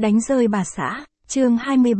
Đánh rơi bà xã, chương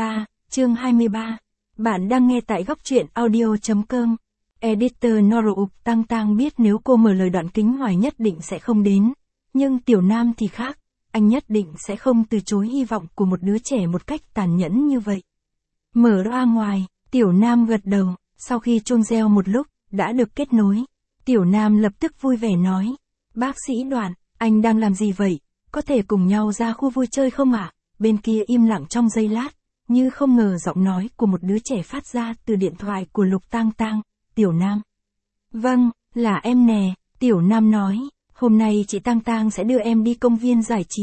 23. Bạn đang nghe tại góc truyện audio.com. Editor Norup Tang Tang biết nếu cô mở lời Đoạn Kính Hoài nhất định sẽ không đến. Nhưng Tiểu Nam thì khác, anh nhất định sẽ không từ chối hy vọng của một đứa trẻ một cách tàn nhẫn như vậy. Mở ra ngoài, Tiểu Nam gật đầu, sau khi chuông reo một lúc, đã được kết nối. Tiểu Nam lập tức vui vẻ nói, bác sĩ Đoạn, anh đang làm gì vậy? Có thể cùng nhau ra khu vui chơi không ạ? Bên kia im lặng trong giây lát, như không ngờ giọng nói của một đứa trẻ phát ra từ điện thoại của Lục Tang Tang. Tiểu Nam. Vâng, là em nè, Tiểu Nam nói, hôm nay chị Tang Tang sẽ đưa em đi công viên giải trí.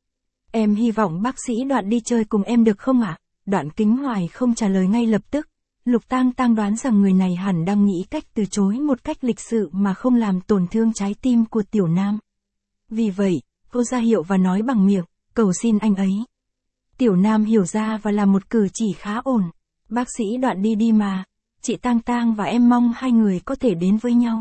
Em hy vọng bác sĩ Đoạn đi chơi cùng em được không ạ? Đoạn Kính Hoài không trả lời ngay lập tức. Lục Tang Tang đoán rằng người này hẳn đang nghĩ cách từ chối một cách lịch sự mà không làm tổn thương trái tim của Tiểu Nam. Vì vậy, cô ra hiệu và nói bằng miệng, cầu xin anh ấy. Tiểu Nam hiểu ra và làm một cử chỉ khá ổn. Bác sĩ Đoạn đi mà, chị Tang Tang và em mong hai người có thể đến với nhau.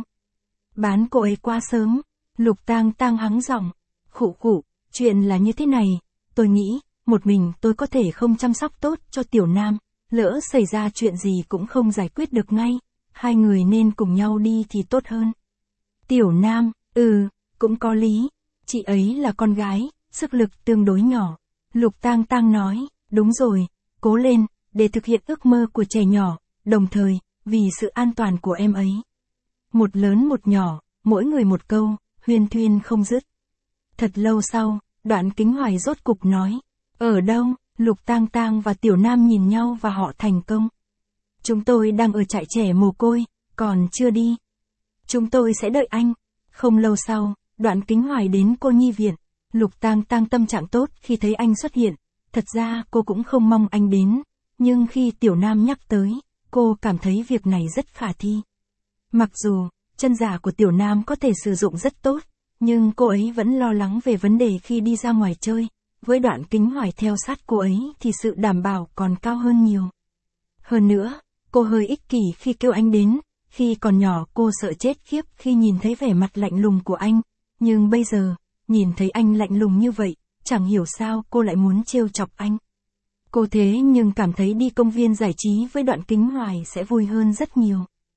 Bán cô ấy quá sớm, Lục Tang Tang hắng giọng. Khụ, chuyện là như thế này, tôi nghĩ, một mình tôi có thể không chăm sóc tốt cho Tiểu Nam, lỡ xảy ra chuyện gì cũng không giải quyết được ngay, hai người nên cùng nhau đi thì tốt hơn. Tiểu Nam, cũng có lý, chị ấy là con gái, sức lực tương đối nhỏ. Lục Tang Tang nói, đúng rồi, cố lên, để thực hiện ước mơ của trẻ nhỏ, đồng thời, vì sự an toàn của em ấy. Một lớn một nhỏ, mỗi người một câu, huyên thuyên không dứt. Thật lâu sau, Đoạn Kính Hoài rốt cục nói, ở đâu? Lục Tang Tang và Tiểu Nam nhìn nhau và họ thành công. Chúng tôi đang ở trại trẻ mồ côi, còn chưa đi. Chúng tôi sẽ đợi anh. Không lâu sau, Đoạn Kính Hoài đến cô nhi viện. Lục Tang Tang tâm trạng tốt khi thấy anh xuất hiện. Thật ra cô cũng không mong anh đến, nhưng khi Tiểu Nam nhắc tới, cô cảm thấy việc này rất khả thi. Mặc dù, chân giả của Tiểu Nam có thể sử dụng rất tốt, nhưng cô ấy vẫn lo lắng về vấn đề khi đi ra ngoài chơi. Với Đoạn Kính Hoài theo sát cô ấy thì sự đảm bảo còn cao hơn nhiều. Hơn nữa, cô hơi ích kỷ khi kêu anh đến, khi còn nhỏ cô sợ chết khiếp khi nhìn thấy vẻ mặt lạnh lùng của anh, nhưng bây giờ, nhìn thấy anh lạnh lùng như vậy, chẳng hiểu sao cô lại muốn trêu chọc anh. Cô thế nhưng cảm thấy đi công viên giải trí với Đoạn Kính Hoài sẽ vui hơn rất nhiều.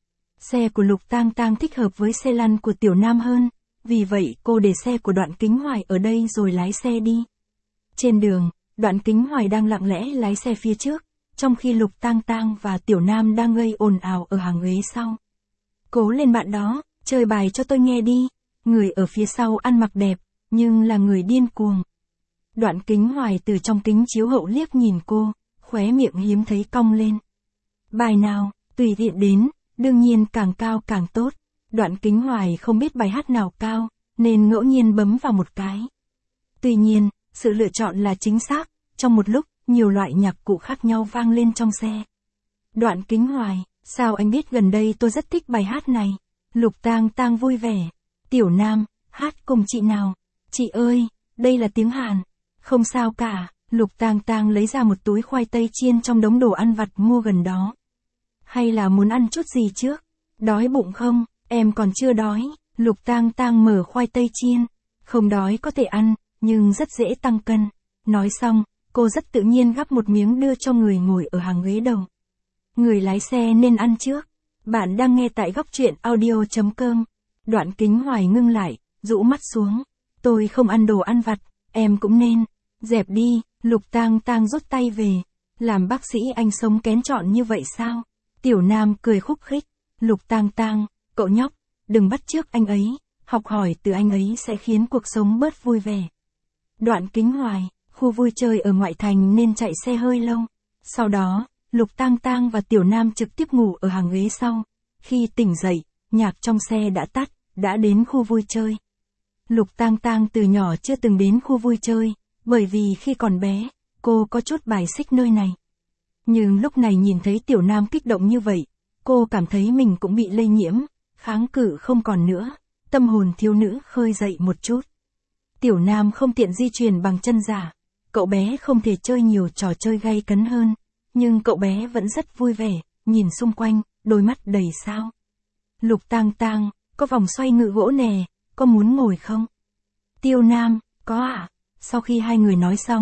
Xe của Lục Tang Tang thích hợp với xe lăn của Tiểu Nam hơn, vì vậy cô để xe của Đoạn Kính Hoài ở đây rồi lái xe đi. Trên đường, Đoạn Kính Hoài đang lặng lẽ lái xe phía trước, trong khi Lục Tang Tang và Tiểu Nam đang gây ồn ào ở hàng ghế sau. Cố lên bạn đó, chơi bài cho tôi nghe đi. Người ở phía sau ăn mặc đẹp, nhưng là người điên cuồng. Đoạn Kính Hoài từ trong kính chiếu hậu liếc nhìn cô, khóe miệng hiếm thấy cong lên. Bài nào, tùy tiện đến, đương nhiên càng cao càng tốt. Đoạn Kính Hoài không biết bài hát nào cao, nên ngẫu nhiên bấm vào một cái. Tuy nhiên, sự lựa chọn là chính xác, trong một lúc, nhiều loại nhạc cụ khác nhau vang lên trong xe. Đoạn Kính Hoài, sao anh biết gần đây tôi rất thích bài hát này? Lục Tang Tang vui vẻ. Tiểu Nam, hát cùng chị nào? Chị ơi, đây là tiếng Hàn. Không sao cả, Lục Tang Tang lấy ra một túi khoai tây chiên trong đống đồ ăn vặt mua gần đó. Hay là muốn ăn chút gì trước? Đói bụng không? Em còn chưa đói. Lục Tang Tang mở khoai tây chiên. Không đói có thể ăn, nhưng rất dễ tăng cân. Nói xong, cô rất tự nhiên gắp một miếng đưa cho người ngồi ở hàng ghế đầu. Người lái xe nên ăn trước. Bạn đang nghe tại góc truyện audio.com. Đoạn Kính Hoài ngưng lại, rũ mắt xuống. Tôi không ăn đồ ăn vặt, em cũng nên. Dẹp đi, Lục Tang Tang rút tay về. Làm bác sĩ anh sống kén chọn như vậy sao? Tiểu Nam cười khúc khích. Lục Tang Tang, cậu nhóc, đừng bắt chước anh ấy. Học hỏi từ anh ấy sẽ khiến cuộc sống bớt vui vẻ. Đoạn Kính Hoài, khu vui chơi ở ngoại thành nên chạy xe hơi lâu. Sau đó, Lục Tang Tang và Tiểu Nam trực tiếp ngủ ở hàng ghế sau. Khi tỉnh dậy, nhạc trong xe đã tắt, đã đến khu vui chơi. Lục Tang Tang từ nhỏ chưa từng đến khu vui chơi, bởi vì khi còn bé, cô có chút bài xích nơi này. Nhưng lúc này nhìn thấy Tiểu Nam kích động như vậy, cô cảm thấy mình cũng bị lây nhiễm, kháng cự không còn nữa, tâm hồn thiếu nữ khơi dậy một chút. Tiểu Nam không tiện di chuyển bằng chân giả, cậu bé không thể chơi nhiều trò chơi gay cấn hơn, nhưng cậu bé vẫn rất vui vẻ, nhìn xung quanh, đôi mắt đầy sao. Lục Tang Tang, có vòng xoay ngự gỗ nè, có muốn ngồi không? Tiêu Nam, có ạ. Sau khi hai người nói xong,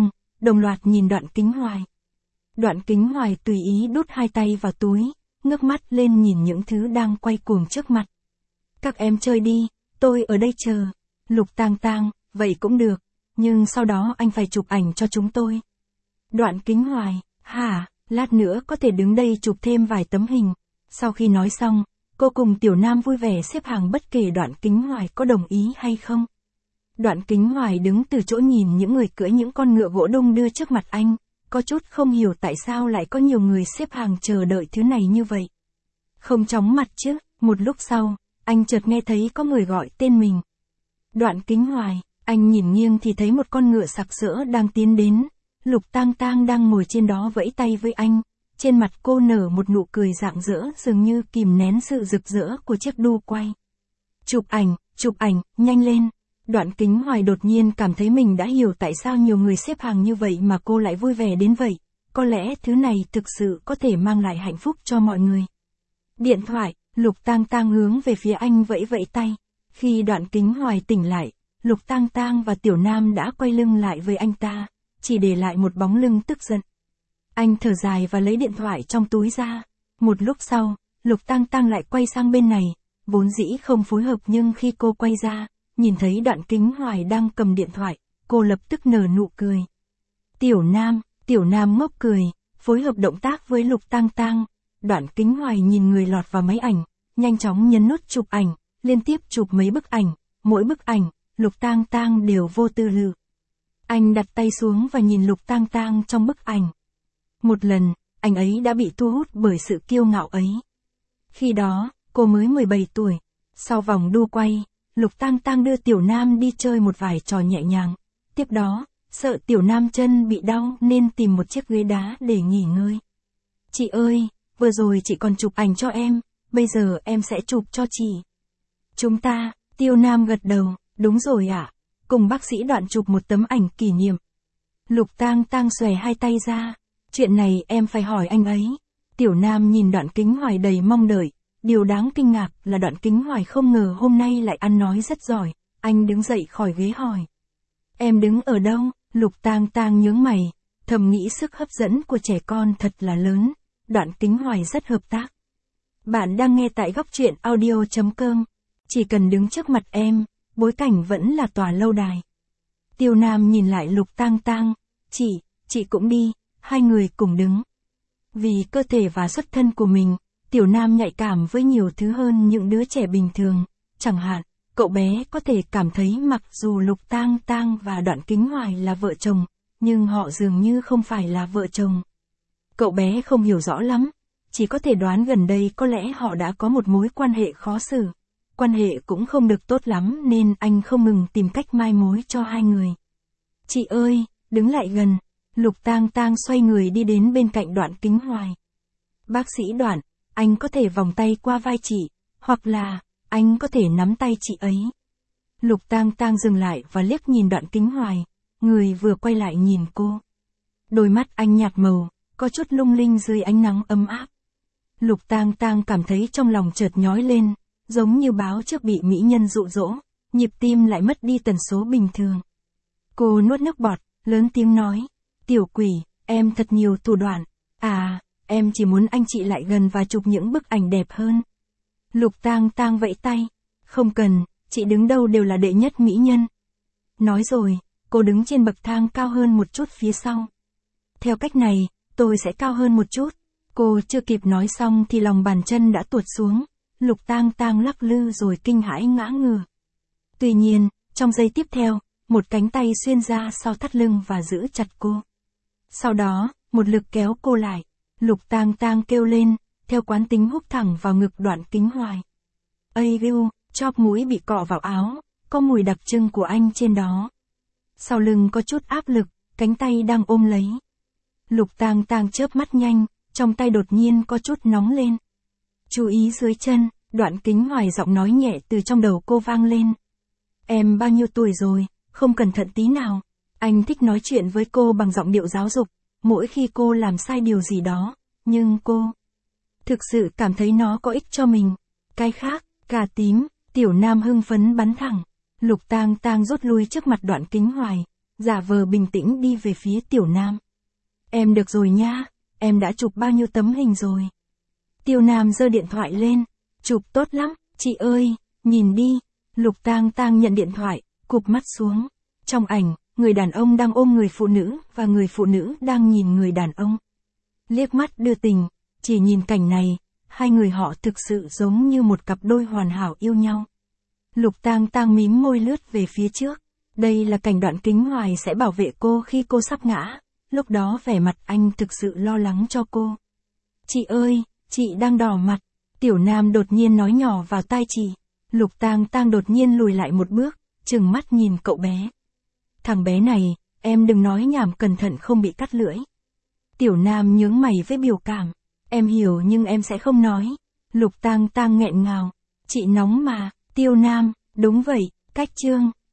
đồng loạt nhìn Đoạn Kính Hoài. Đoạn Kính Hoài tùy ý đút hai tay vào túi, ngước mắt lên nhìn những thứ đang quay cuồng trước mặt. Các em chơi đi, tôi ở đây chờ. Lục Tang Tang, vậy cũng được, nhưng sau đó anh phải chụp ảnh cho chúng tôi. Đoạn Kính Hoài, hả, lát nữa có thể đứng đây chụp thêm vài tấm hình. Sau khi nói xong, cô cùng Tiểu Nam vui vẻ xếp hàng bất kể Đoạn Kính Hoài có đồng ý hay không. Đoạn Kính Hoài đứng từ chỗ nhìn những người cưỡi những con ngựa gỗ đung đưa trước mặt anh, có chút không hiểu tại sao lại có nhiều người xếp hàng chờ đợi thứ này như vậy. Không chóng mặt chứ, một lúc sau, anh chợt nghe thấy có người gọi tên mình. Đoạn Kính Hoài, anh nhìn nghiêng thì thấy một con ngựa sặc sỡ đang tiến đến, Lục Tang Tang đang ngồi trên đó vẫy tay với anh, trên mặt cô nở một nụ cười rạng rỡ dường như kìm nén sự rực rỡ của chiếc đu quay. Chụp ảnh, nhanh lên. Đoạn Kính Hoài đột nhiên cảm thấy mình đã hiểu tại sao nhiều người xếp hàng như vậy mà cô lại vui vẻ đến vậy, có lẽ thứ này thực sự có thể mang lại hạnh phúc cho mọi người. Điện thoại, Lục Tang Tang hướng về phía anh vẫy vẫy tay. Khi Đoạn Kính Hoài tỉnh lại, Lục Tang Tang và Tiểu Nam đã quay lưng lại với anh ta, chỉ để lại một bóng lưng tức giận. Anh thở dài và lấy điện thoại trong túi ra. Một lúc sau, Lục Tang Tang lại quay sang bên này, vốn dĩ không phối hợp nhưng khi cô quay ra, nhìn thấy Đoạn Kính Hoài đang cầm điện thoại, cô lập tức nở nụ cười. Tiểu Nam ngốc cười, phối hợp động tác với Lục Tang Tang. Đoạn Kính Hoài nhìn người lọt vào máy ảnh, nhanh chóng nhấn nút chụp ảnh, liên tiếp chụp mấy bức ảnh, mỗi bức ảnh, Lục Tang Tang đều vô tư lự. Anh đặt tay xuống và nhìn Lục Tang Tang trong bức ảnh. Một lần, anh ấy đã bị thu hút bởi sự kiêu ngạo ấy. Khi đó, cô mới 17 tuổi. Sau vòng đu quay, Lục Tang Tang đưa Tiểu Nam đi chơi một vài trò nhẹ nhàng. Tiếp đó, sợ Tiểu Nam chân bị đau nên tìm một chiếc ghế đá để nghỉ ngơi. Chị ơi, vừa rồi chị còn chụp ảnh cho em, bây giờ em sẽ chụp cho chị. Chúng ta, Tiểu Nam gật đầu, đúng rồi ạ. Cùng bác sĩ Đoạn chụp một tấm ảnh kỷ niệm. Lục Tang Tang xòe hai tay ra. Chuyện này em phải hỏi anh ấy. Tiểu Nam nhìn Đoạn Kính Hoài đầy mong đợi. Điều đáng kinh ngạc là Đoạn Kính Hoài không ngờ hôm nay lại ăn nói rất giỏi. Anh đứng dậy khỏi ghế hỏi. Em đứng ở đâu? Lục Tang Tang nhướng mày, thầm nghĩ sức hấp dẫn của trẻ con thật là lớn. Đoạn Kính Hoài rất hợp tác. Bạn đang nghe tại góc truyện audio.com. Chỉ cần đứng trước mặt em, bối cảnh vẫn là tòa lâu đài. Tiểu Nam nhìn lại Lục Tang Tang. Chị cũng đi, hai người cùng đứng. Vì cơ thể và xuất thân của mình, Tiểu Nam nhạy cảm với nhiều thứ hơn những đứa trẻ bình thường. Chẳng hạn, cậu bé có thể cảm thấy mặc dù Lục Tang Tang và Đoạn Kính Hoài là vợ chồng, nhưng họ dường như không phải là vợ chồng. Cậu bé không hiểu rõ lắm, chỉ có thể đoán gần đây có lẽ họ đã có một mối quan hệ khó xử. Quan hệ cũng không được tốt lắm nên anh không ngừng tìm cách mai mối cho hai người. Chị ơi, đứng lại gần. Lục Tang Tang xoay người đi đến bên cạnh Đoạn Kính Hoài. Bác sĩ Đoạn, anh có thể vòng tay qua vai chị, hoặc là, anh có thể nắm tay chị ấy. Lục Tang Tang dừng lại và liếc nhìn Đoạn Kính Hoài, người vừa quay lại nhìn cô. Đôi mắt anh nhạt màu, có chút lung linh dưới ánh nắng ấm áp. Lục Tang Tang cảm thấy trong lòng chợt nhói lên, giống như báo trước bị mỹ nhân dụ dỗ, nhịp tim lại mất đi tần số bình thường. Cô nuốt nước bọt, lớn tiếng nói, tiểu quỷ, em thật nhiều thủ đoạn, em chỉ muốn anh chị lại gần và chụp những bức ảnh đẹp hơn. Lục Tang Tang vẫy tay, không cần, chị đứng đâu đều là đệ nhất mỹ nhân. Nói rồi, cô đứng trên bậc thang cao hơn một chút phía sau. Theo cách này, tôi sẽ cao hơn một chút. Cô chưa kịp nói xong thì lòng bàn chân đã tuột xuống. Lục Tang Tang lắc lư rồi kinh hãi ngã ngửa. Tuy nhiên, trong giây tiếp theo, một cánh tay xuyên ra sau thắt lưng và giữ chặt cô. Sau đó, một lực kéo cô lại. Lục Tang Tang kêu lên, theo quán tính húc thẳng vào ngực Đoạn Kính Hoài. Ây gưu, chóp mũi bị cọ vào áo, có mùi đặc trưng của anh trên đó. Sau lưng có chút áp lực, cánh tay đang ôm lấy. Lục Tang Tang chớp mắt nhanh, trong tay đột nhiên có chút nóng lên. Chú ý dưới chân, Đoạn Kính Hoài giọng nói nhẹ từ trong đầu cô vang lên. Em bao nhiêu tuổi rồi, không cẩn thận tí nào. Anh thích nói chuyện với cô bằng giọng điệu giáo dục, mỗi khi cô làm sai điều gì đó, nhưng cô thực sự cảm thấy nó có ích cho mình. Cái khác, cà tím, Tiểu Nam hưng phấn bắn thẳng. Lục Tang Tang rút lui trước mặt Đoạn Kính Hoài, giả vờ bình tĩnh đi về phía Tiểu Nam. Em được rồi nha, em đã chụp bao nhiêu tấm hình rồi. Tiểu Nam giơ điện thoại lên, chụp tốt lắm, chị ơi, nhìn đi. Lục Tang Tang nhận điện thoại, cụp mắt xuống. Trong ảnh, người đàn ông đang ôm người phụ nữ và người phụ nữ đang nhìn người đàn ông. Liếc mắt đưa tình, chỉ nhìn cảnh này, hai người họ thực sự giống như một cặp đôi hoàn hảo yêu nhau. Lục Tang Tang mím môi lướt về phía trước. Đây là cảnh Đoạn Kính Hoài sẽ bảo vệ cô khi cô sắp ngã. Lúc đó vẻ mặt anh thực sự lo lắng cho cô. Chị ơi, chị đang đỏ mặt. Tiểu Nam đột nhiên nói nhỏ vào tai chị. Lục Tang Tang đột nhiên lùi lại một bước, trừng mắt nhìn cậu bé. Thằng bé này, em đừng nói nhảm, cẩn thận không bị cắt lưỡi. Tiểu Nam nhướng mày với biểu cảm. Em hiểu nhưng em sẽ không nói. Lục Tang Tang nghẹn ngào. Chị nóng mà. Tiêu Nam, đúng vậy, cách chương.